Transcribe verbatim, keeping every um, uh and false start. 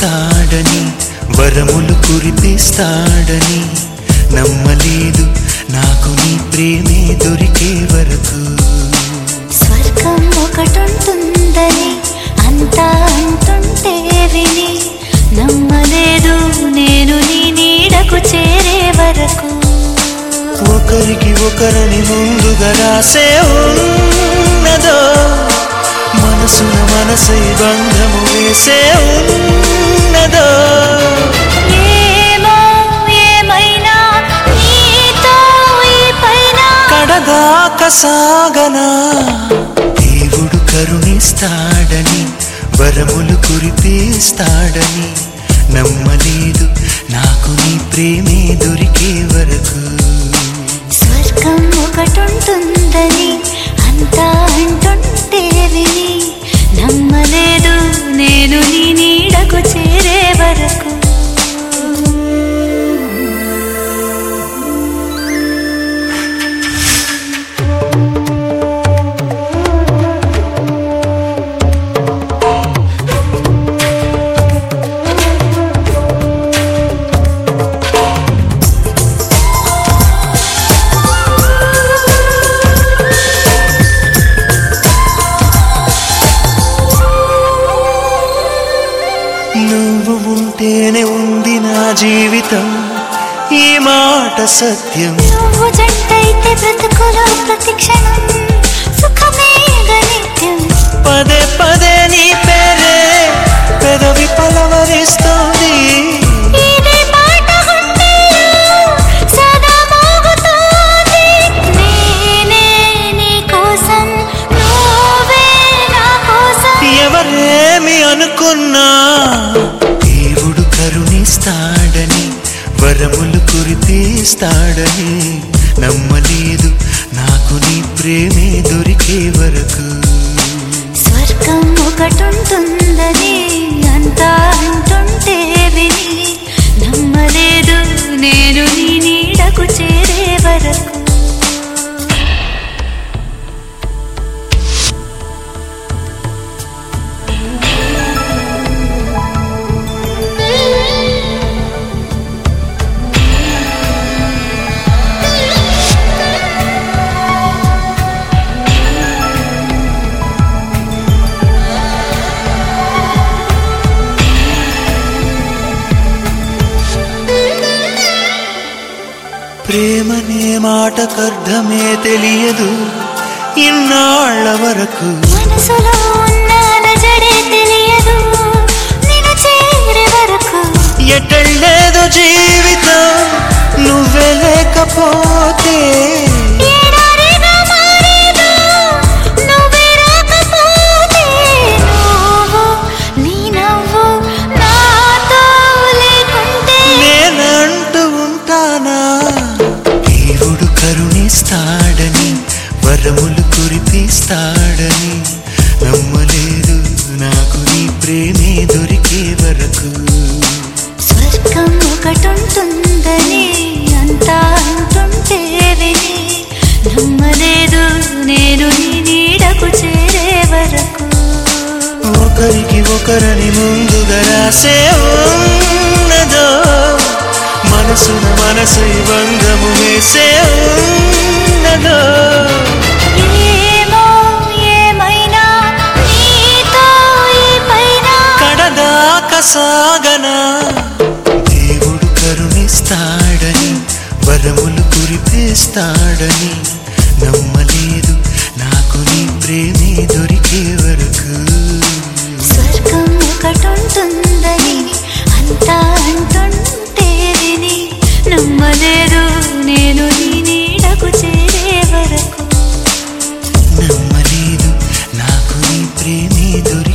కరుణిస్తాడని వరములు కురిపిస్తాడని నమ్మలేదు నాకు నీ ప్రేమే దొరికే వరకు. స్వర్గం ఒకటుంటుందని అంతా అంటుంటే విని నమ్మలేదు నేను నీ నీడకు చేరే వరకు. ఒకరికి ఒకరని ముందుగా రాసే ఉన్నదో మనసున మనసై బంధము వేసే ఉన్నదో. ఏమో ఏమైనా నీతో ఈ పైన కడదాకా సాగనా. దేవుడు కరుణిస్తాడని వరములు కురిపిస్తాడని నమ్మలేదు నాకు నీ ప్రేమే దొరికే వరకు. స్వర్గం ఒకటుంటుందని అంతా అంటుంటే విని నమ్మలేదు నేను నీ నీడకు చేరే వరకు. నువ్వు ఉంటేనే ఉంది నా జీవితం ఈ మాట సత్యం. నువ్వు జంటైతే బ్రతుకులో ప్రతి క్షణం సుఖమే నిత్యం. పదే పదే నీ పేరే పెదవి పలవరిస్తోంది. ఇదే పాట గుండెలో సదా మోగుతోంది. నేనే నీ కోసం నువ్వే నా కోసం. ఎవరేమి అనుకున్నా దేవుడు కరుణిస్తాడని వరములు కురిపిస్తాడని నమ్మలేదు నాకు నీ ప్రేమే దొరికే వరకు. స్వర్గం ఒకటుంటుందని అంతా అంటుంటే విని నమ్మలేదు నేను నీ నీడకు చేరే వరకు. ప్రేమనే మాటకర్థమే తెలియదు ఇన్నాళ్ల వరకు. మనసులో ఉన్న అలజడే తెలియదు నిన్ను చేరే వరకు. ఎటళ్ళేదో జీవితం నువ్వే లేకపోతే. ఎడారిగా మారేదో నువ్వే రాకపోతే. నువ్వు నీ నవ్వు నాతో లేకుంటే నేనంటూ ఉంటానా. దేవుడు కరుణిస్తాడని వరములు కురిపిస్తాడని నమ్మలేదు నాకు నీ ప్రేమే దొరికే వరకు. స్వర్గం ఒకటుంటుందని అంతా అంటుంటే విని నమ్మలేదు నేను నీ నీడకు చేరే వరకు. ఒకరికి ఒకరని ముందుగా రాసే ఉన్నదో మనసున మనసై బంధము వేసే ఉన్నదో. ఏమో ఏమైనా నీతో ఈ పైన కడదాకా సాగనా. దేవుడు కరుణిస్తాడని వరములు కురిపిస్తాడని నమ్మలేదు నాకు నీ ప్రేమే దొరికే వరకు. స్వర్గం ఒకటుంటుందని అంతా అంటుంటే విని నమ్మలేదు నేను నీ నీడకు చేరే వరకు. నమ్మలేదు నాకు నీ ప్రేమే దొరికే